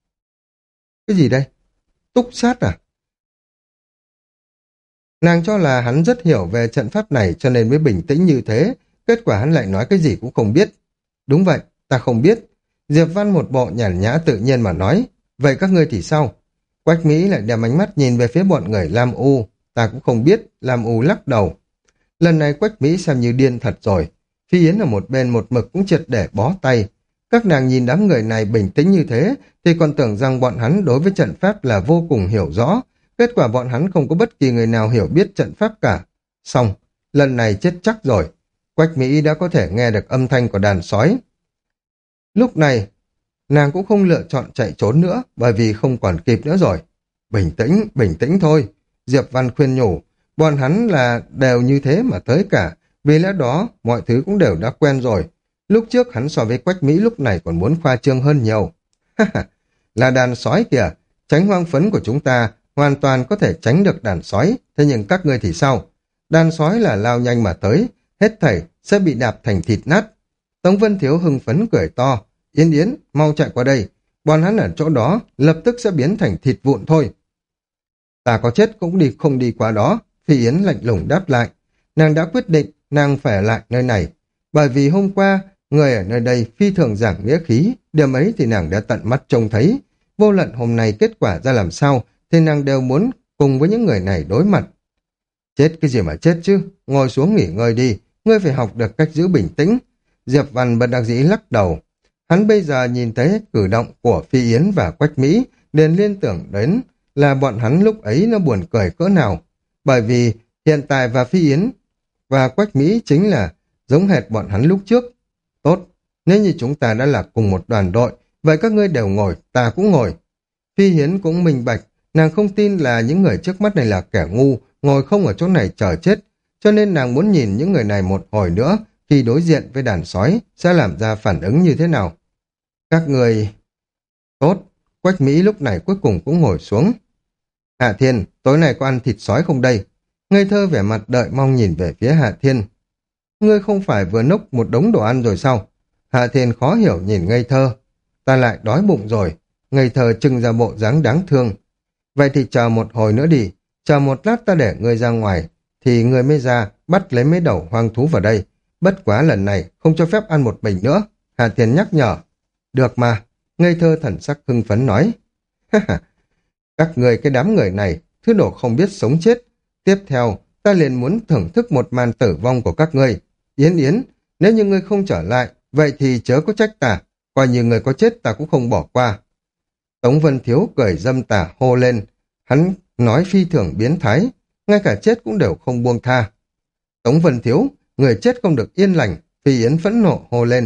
cái gì đây? Túc sát à? Nàng cho là hắn rất hiểu về trận pháp này cho nên mới bình tĩnh như thế, kết quả hắn lại nói cái gì cũng không biết. Đúng vậy, ta không biết. Diệp Văn một bộ nhàn nhã tự nhiên mà nói, vậy các ngươi thì sao? Quách Mỹ lại đem ánh mắt nhìn về phía bọn người Lam U, ta cũng không biết, Lam U lắc đầu. Lần này Quách Mỹ xem như điên thật rồi, Phi Yến ở một bên một mực cũng triệt để bó tay. Các nàng nhìn đám người này bình tĩnh như thế, thì còn tưởng rằng bọn hắn đối với trận pháp là vô cùng hiểu rõ, kết quả bọn hắn không có bất kỳ người nào hiểu biết trận pháp cả. Xong, lần này chết chắc rồi. Quách Mỹ đã có thể nghe được âm thanh của đàn sói. Lúc này, nàng cũng không lựa chọn chạy trốn nữa, bởi vì không còn kịp nữa rồi. Bình tĩnh, bình tĩnh thôi. Diệp Văn khuyên nhủ, bọn hắn là đều như thế mà tới cả, vì lẽ đó mọi thứ cũng đều đã quen rồi. Lúc trước hắn so với Quách Mỹ lúc này còn muốn khoa trương hơn nhiều. Là đàn sói kìa, tránh hoang phấn của chúng ta hoàn toàn có thể tránh được đàn sói, thế nhưng các ngươi thì sao? Đàn sói là lao nhanh mà tới, hết thảy sẽ bị đạp thành thịt nát. Tống Vân Thiếu hưng phấn cười to, Yến Yến, mau chạy qua đây, bọn hắn ở chỗ đó lập tức sẽ biến thành thịt vụn thôi. Ta có chết cũng đi không đi qua đó, Phi Yến lạnh lùng đáp lại. Nàng đã quyết định nàng phải ở lại nơi này, bởi vì hôm qua người ở nơi đây phi thường giảng nghĩa khí, điểm ấy thì nàng đã tận mắt trông thấy. Vô luận hôm nay kết quả ra làm sao thì nàng đều muốn cùng với những người này đối mặt. Chết cái gì mà chết chứ, ngồi xuống nghỉ ngơi đi, ngươi phải học được cách giữ bình tĩnh. Diệp Văn bất đắc dĩ lắc đầu. Hắn bây giờ nhìn thấy cử động của Phi Yến và Quách Mỹ, liền liên tưởng đến là bọn hắn lúc ấy nó buồn cười cỡ nào. bởi vì hiện tại và Phi Yến và Quách Mỹ chính là giống hệt bọn hắn lúc trước. Tốt, nếu như chúng ta đã là cùng một đoàn đội, vậy các ngươi đều ngồi, ta cũng ngồi. Phi Yến cũng minh bạch, nàng không tin là những người trước mắt này là kẻ ngu, ngồi không ở chỗ này chờ chết, cho nên nàng muốn nhìn những người này một hồi nữa, khi đối diện với đàn sói, sẽ làm ra phản ứng như thế nào. Các người... Tốt, Quách Mỹ lúc này cuối cùng cũng ngồi xuống. Hạ Thiên, tối nay có ăn thịt sói không đây? Ngây thơ vẻ mặt đợi mong nhìn về phía Hạ Thiên. Ngươi không phải vừa nốc một đống đồ ăn rồi sao? Hạ Thiên khó hiểu nhìn ngây thơ. Ta lại đói bụng rồi. Ngây thơ trưng ra bộ dáng đáng thương. Vậy thì chờ một hồi nữa đi. Chờ một lát ta để ngươi ra ngoài. Thì ngươi mới ra bắt lấy mấy đầu hoang thú vào đây. Bất quá lần này không cho phép ăn một mình nữa. Hạ Thiên nhắc nhở. Được mà. Ngây thơ thần sắc hưng phấn nói. Các người cái đám người này, thứ đồ không biết sống chết. Tiếp theo, ta liền muốn thưởng thức một màn tử vong của các ngươi. Yến Yến, nếu như ngươi không trở lại, vậy thì chớ có trách ta. Coi như người có chết ta cũng không bỏ qua. Tống Vân Thiếu cười dâm tà hô lên. Hắn nói phi thường biến thái, ngay cả chết cũng đều không buông tha. Tống Vân Thiếu, người chết không được yên lành. Phi Yến phẫn nộ hô lên.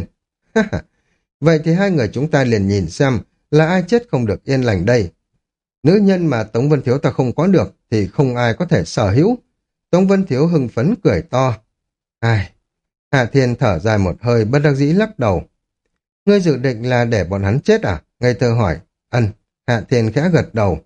Vậy thì hai người chúng ta liền nhìn xem là ai chết không được yên lành đây. Nữ nhân mà Tống Vân Thiếu ta không có được thì không ai có thể sở hữu. Tống Vân Thiếu hưng phấn cười to. Ai? Hạ Thiên thở dài một hơi bất đắc dĩ lắc đầu. Ngươi dự định là để bọn hắn chết à? Ngây thơ hỏi. Ân. Hạ Thiên khẽ gật đầu.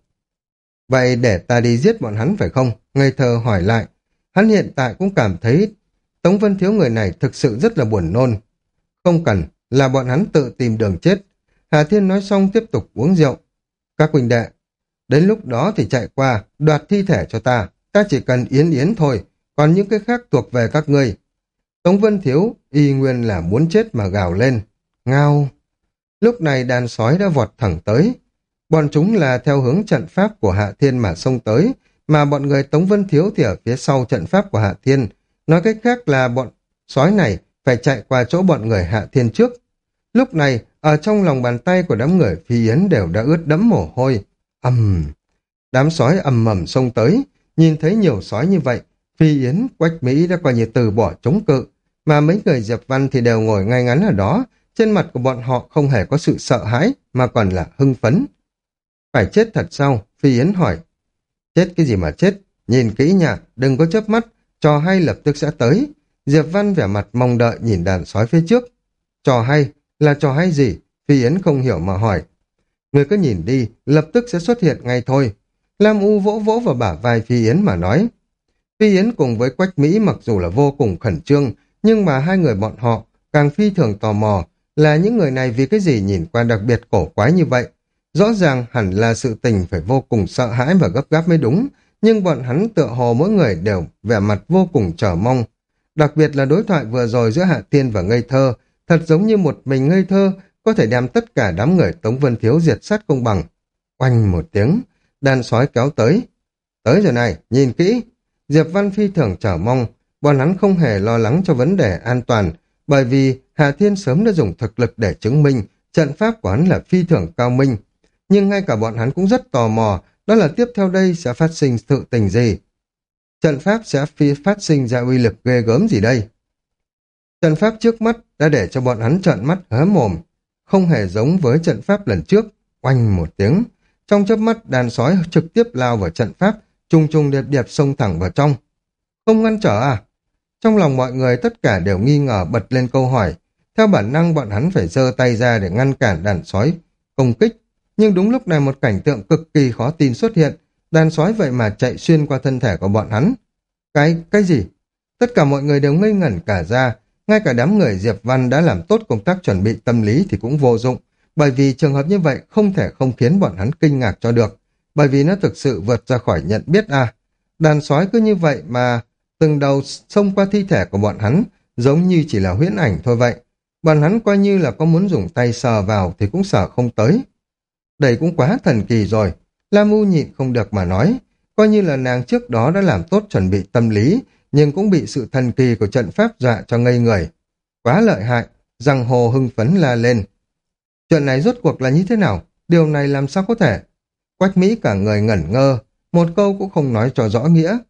Vậy để ta đi giết bọn hắn phải không? Ngây thơ hỏi lại. Hắn hiện tại cũng cảm thấy Tống Vân Thiếu người này thực sự rất là buồn nôn. Không cần, là bọn hắn tự tìm đường chết. Hạ Thiên nói xong tiếp tục uống rượu. Các huynh đệ, đến lúc đó thì chạy qua, đoạt thi thể cho ta. Ta chỉ cần Yến Yến thôi, còn những cái khác thuộc về các ngươi. Tống Vân Thiếu, y nguyên là muốn chết mà gào lên. Ngao. Lúc này đàn sói đã vọt thẳng tới. Bọn chúng là theo hướng trận pháp của Hạ Thiên mà xông tới, mà bọn người Tống Vân Thiếu thì ở phía sau trận pháp của Hạ Thiên. Nói cách khác là bọn sói này phải chạy qua chỗ bọn người Hạ Thiên trước. Lúc này, ở trong lòng bàn tay của đám người Phi Yến đều đã ướt đẫm mồ hôi. Ầm, um, đám sói ầm ầm xông tới, nhìn thấy nhiều sói như vậy, Phi Yến, Quách Mỹ đã coi như từ bỏ chống cự, mà mấy người Diệp Văn thì đều ngồi ngay ngắn ở đó, trên mặt của bọn họ không hề có sự sợ hãi, mà còn là hưng phấn. Phải chết thật sao? Phi Yến hỏi. Chết cái gì mà chết? Nhìn kỹ nha, đừng có chớp mắt, trò hay lập tức sẽ tới. Diệp Văn vẻ mặt mong đợi nhìn đàn sói phía trước. Trò hay? Là trò hay gì? Phi Yến không hiểu mà hỏi. Người cứ nhìn đi, lập tức sẽ xuất hiện ngay thôi. Lam U vỗ vỗ vào bả vai Phi Yến mà nói. Phi Yến cùng với Quách Mỹ mặc dù là vô cùng khẩn trương, nhưng mà hai người bọn họ càng phi thường tò mò là những người này vì cái gì nhìn qua đặc biệt cổ quái như vậy. Rõ ràng hẳn là sự tình phải vô cùng sợ hãi và gấp gáp mới đúng, nhưng bọn hắn tựa hồ mỗi người đều vẻ mặt vô cùng chờ mong. Đặc biệt là đối thoại vừa rồi giữa Hạ Thiên và Ngây Thơ, thật giống như một mình Ngây Thơ có thể đem tất cả đám người Tống Vân Thiếu diệt sát công bằng. Oanh một tiếng, đàn sói kéo tới. Tới giờ này, nhìn kỹ. Diệp Văn phi thường chờ mong, bọn hắn không hề lo lắng cho vấn đề an toàn, bởi vì Hạ Thiên sớm đã dùng thực lực để chứng minh trận pháp của hắn là phi thường cao minh. Nhưng ngay cả bọn hắn cũng rất tò mò, đó là tiếp theo đây sẽ phát sinh sự tình gì. Trận pháp sẽ phi phát sinh ra uy lực ghê gớm gì đây? Trận pháp trước mắt đã để cho bọn hắn trợn mắt há mồm, không hề giống với trận pháp lần trước. Oanh một tiếng, trong chớp mắt đàn sói trực tiếp lao vào trận pháp, trùng trùng điệp điệp xông thẳng vào trong. Không ngăn trở à? Trong lòng mọi người tất cả đều nghi ngờ bật lên câu hỏi. Theo bản năng bọn hắn phải giơ tay ra để ngăn cản đàn sói công kích. Nhưng đúng lúc này một cảnh tượng cực kỳ khó tin xuất hiện. Đàn sói vậy mà chạy xuyên qua thân thể của bọn hắn. Cái, cái gì? Tất cả mọi người đều ngây ngẩn cả ra. Ngay cả đám người Diệp Văn đã làm tốt công tác chuẩn bị tâm lý thì cũng vô dụng. Bởi vì trường hợp như vậy không thể không khiến bọn hắn kinh ngạc cho được. Bởi vì nó thực sự vượt ra khỏi nhận biết à. Đàn sói cứ như vậy mà từng đầu xông qua thi thể của bọn hắn giống như chỉ là huyễn ảnh thôi vậy. Bọn hắn coi như là có muốn dùng tay sờ vào thì cũng sờ không tới. Đây cũng quá thần kỳ rồi. Lam U nhịn không được mà nói. Coi như là nàng trước đó đã làm tốt chuẩn bị tâm lý, nhưng cũng bị sự thần kỳ của trận pháp dọa cho ngây người. Quá lợi hại, rằng hồ hưng phấn la lên. Chuyện này rốt cuộc là như thế nào? Điều này làm sao có thể? Quách Mỹ cả người ngẩn ngơ, một câu cũng không nói cho rõ nghĩa.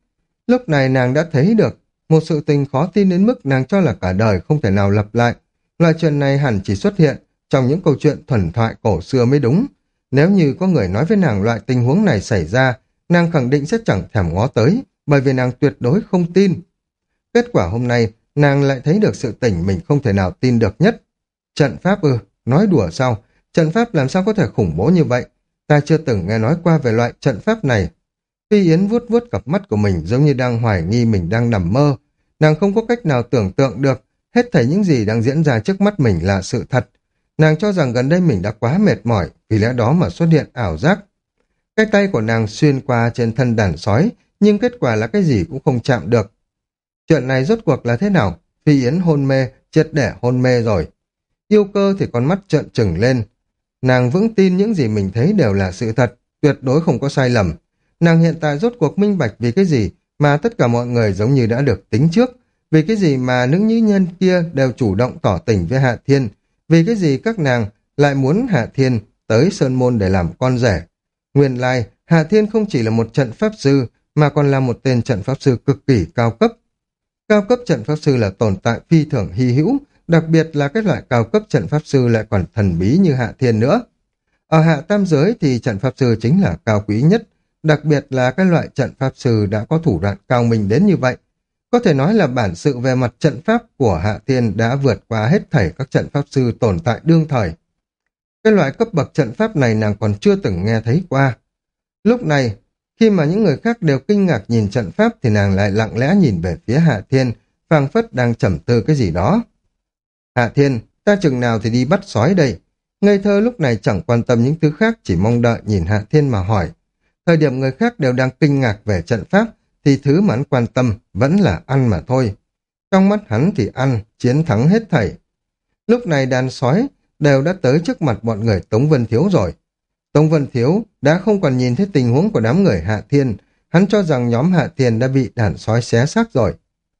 Lúc này nàng đã thấy được một sự tình khó tin đến mức nàng cho là cả đời không thể nào lặp lại. Loại chuyện này hẳn chỉ xuất hiện trong những câu chuyện thuần thoại cổ xưa mới đúng. Nếu như có người nói với nàng loại tình huống này xảy ra, nàng khẳng định sẽ chẳng thèm ngó tới, bởi vì nàng tuyệt đối không tin. Kết quả hôm nay, nàng lại thấy được sự tình mình không thể nào tin được nhất. Trận pháp ư, nói đùa sao? Trận pháp làm sao có thể khủng bố như vậy? Ta chưa từng nghe nói qua về loại trận pháp này. Phi Yến vuốt vuốt cặp mắt của mình giống như đang hoài nghi mình đang nằm mơ. Nàng không có cách nào tưởng tượng được hết thảy những gì đang diễn ra trước mắt mình là sự thật. Nàng cho rằng gần đây mình đã quá mệt mỏi, vì lẽ đó mà xuất hiện ảo giác. Cái tay của nàng xuyên qua trên thân đàn sói, nhưng kết quả là cái gì cũng không chạm được. Chuyện này rốt cuộc là thế nào? Phi Yến hôn mê, triệt để hôn mê rồi. Yêu Cơ thì con mắt trợn trừng lên. Nàng vững tin những gì mình thấy đều là sự thật, tuyệt đối không có sai lầm. Nàng hiện tại rốt cuộc minh bạch vì cái gì mà tất cả mọi người giống như đã được tính trước, vì cái gì mà những nữ nhân kia đều chủ động tỏ tình với Hạ Thiên, vì cái gì các nàng lại muốn Hạ Thiên tới Sơn Môn để làm con rể. Nguyên lai, Hạ Thiên không chỉ là một trận pháp sư, mà còn là một tên trận pháp sư cực kỳ cao cấp. Cao cấp trận pháp sư là tồn tại phi thường hy hữu, đặc biệt là các loại cao cấp trận pháp sư lại còn thần bí như Hạ Thiên nữa. Ở Hạ Tam Giới thì trận pháp sư chính là cao quý nhất, đặc biệt là các loại trận pháp sư đã có thủ đoạn cao minh đến như vậy. Có thể nói là bản sự về mặt trận pháp của Hạ Thiên đã vượt qua hết thảy các trận pháp sư tồn tại đương thời. Cái loại cấp bậc trận pháp này nàng còn chưa từng nghe thấy qua. Lúc này, khi mà những người khác đều kinh ngạc nhìn trận pháp thì nàng lại lặng lẽ nhìn về phía Hạ Thiên, phảng phất đang trầm tư cái gì đó. Hạ Thiên, ta chừng nào thì đi bắt sói đây? Ngây thơ lúc này chẳng quan tâm những thứ khác, chỉ mong đợi nhìn Hạ Thiên mà hỏi. Thời điểm người khác đều đang kinh ngạc về trận pháp, thì thứ mà hắn quan tâm vẫn là ăn mà thôi. Trong mắt hắn thì ăn, chiến thắng hết thảy. Lúc này đàn sói đều đã tới trước mặt bọn người Tống Vân Thiếu rồi. Tống Vân Thiếu đã không còn nhìn thấy tình huống của đám người Hạ Thiên, hắn cho rằng nhóm Hạ Thiên đã bị đàn sói xé xác rồi.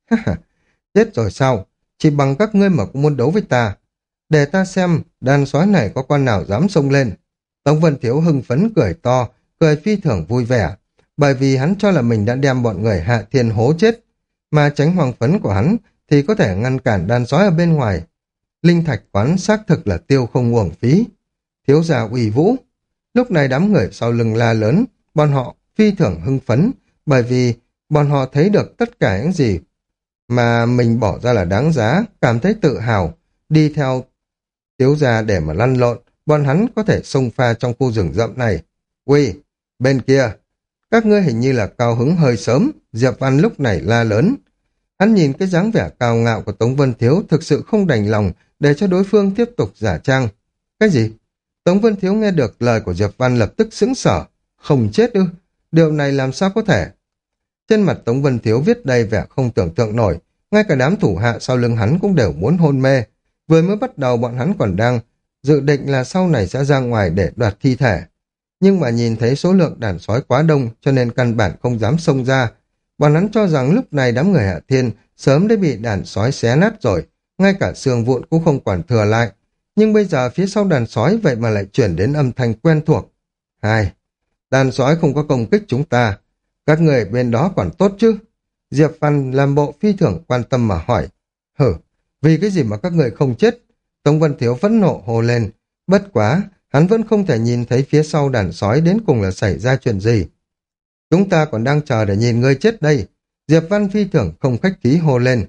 Chết rồi sao? Chỉ bằng các ngươi mà cũng muốn đấu với ta. Để ta xem đàn sói này có con nào dám xông lên. Tống Vân Thiếu hưng phấn cười to, cười phi thường vui vẻ, bởi vì hắn cho là mình đã đem bọn người Hạ Thiên hố chết, mà tránh hoàng phấn của hắn thì có thể ngăn cản đàn sói ở bên ngoài. Linh thạch quán xác thực là tiêu không uổng phí. Thiếu gia uy vũ. Lúc này đám người sau lưng la lớn, bọn họ phi thường hưng phấn, bởi vì bọn họ thấy được tất cả những gì mà mình bỏ ra là đáng giá, cảm thấy tự hào, đi theo thiếu gia để mà lăn lộn, bọn hắn có thể xông pha trong khu rừng rậm này. Uy, bên kia, các ngươi hình như là cao hứng hơi sớm, Diệp Văn lúc này la lớn. Hắn nhìn cái dáng vẻ cao ngạo của Tống Vân Thiếu thực sự không đành lòng để cho đối phương tiếp tục giả trang. Cái gì? Tống Vân Thiếu nghe được lời của Diệp Văn lập tức sững sờ. Không chết ư? Điều này làm sao có thể? Trên mặt Tống Vân Thiếu viết đầy vẻ không tưởng tượng nổi, ngay cả đám thủ hạ sau lưng hắn cũng đều muốn hôn mê. Vừa mới bắt đầu bọn hắn còn đang dự định là sau này sẽ ra ngoài để đoạt thi thể. Nhưng mà nhìn thấy số lượng đàn sói quá đông cho nên căn bản không dám xông ra. Bọn hắn cho rằng lúc này đám người Hạ Thiên sớm đã bị đàn sói xé nát rồi, ngay cả xương vụn cũng không còn thừa lại. Nhưng bây giờ phía sau đàn sói vậy mà lại chuyển đến âm thanh quen thuộc. Hai, đàn sói không có công kích chúng ta. Các người bên đó còn tốt chứ? Diệp Văn làm bộ phi thường quan tâm mà hỏi. Hử, vì cái gì mà các người không chết? Tống Vân Thiếu phẫn nộ hồ lên. Bất quá, hắn vẫn không thể nhìn thấy phía sau đàn sói đến cùng là xảy ra chuyện gì. Chúng ta còn đang chờ để nhìn ngươi chết đây. Diệp Văn phi thường không khách khí hô lên.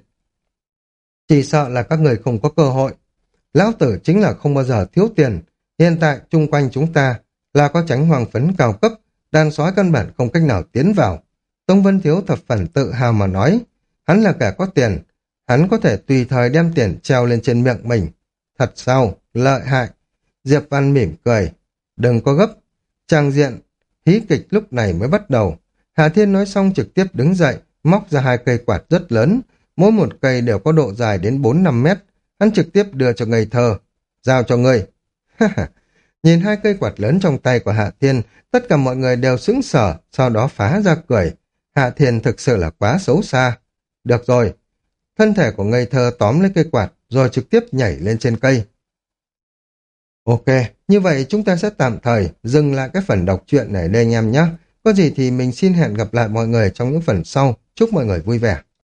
Chỉ sợ là các người không có cơ hội. Lão tử chính là không bao giờ thiếu tiền. Hiện tại chung quanh chúng ta là có tránh hoàng phấn cao cấp, đàn sói căn bản không cách nào tiến vào. Tống Vân Thiếu thập phần tự hào mà nói. Hắn là kẻ có tiền. Hắn có thể tùy thời đem tiền treo lên trên miệng mình. Thật sao? Lợi hại. Diệp Văn mỉm cười. Đừng có gấp. Trang diện hí kịch lúc này mới bắt đầu. Hà Thiên nói xong trực tiếp đứng dậy, móc ra hai cây quạt rất lớn, mỗi một cây đều có độ dài đến bốn năm mét. Hắn trực tiếp đưa cho ngây thơ. Giao cho ngươi. Nhìn hai cây quạt lớn trong tay của Hạ Thiên, tất cả mọi người đều sững sờ, sau đó phá ra cười. Hạ Thiên thực sự là quá xấu xa. Được rồi. Thân thể của ngây thơ tóm lấy cây quạt, rồi trực tiếp nhảy lên trên cây. Ok, như vậy chúng ta sẽ tạm thời dừng lại cái phần đọc truyện này đây anh em nhé. Có gì thì mình xin hẹn gặp lại mọi người trong những phần sau. Chúc mọi người vui vẻ.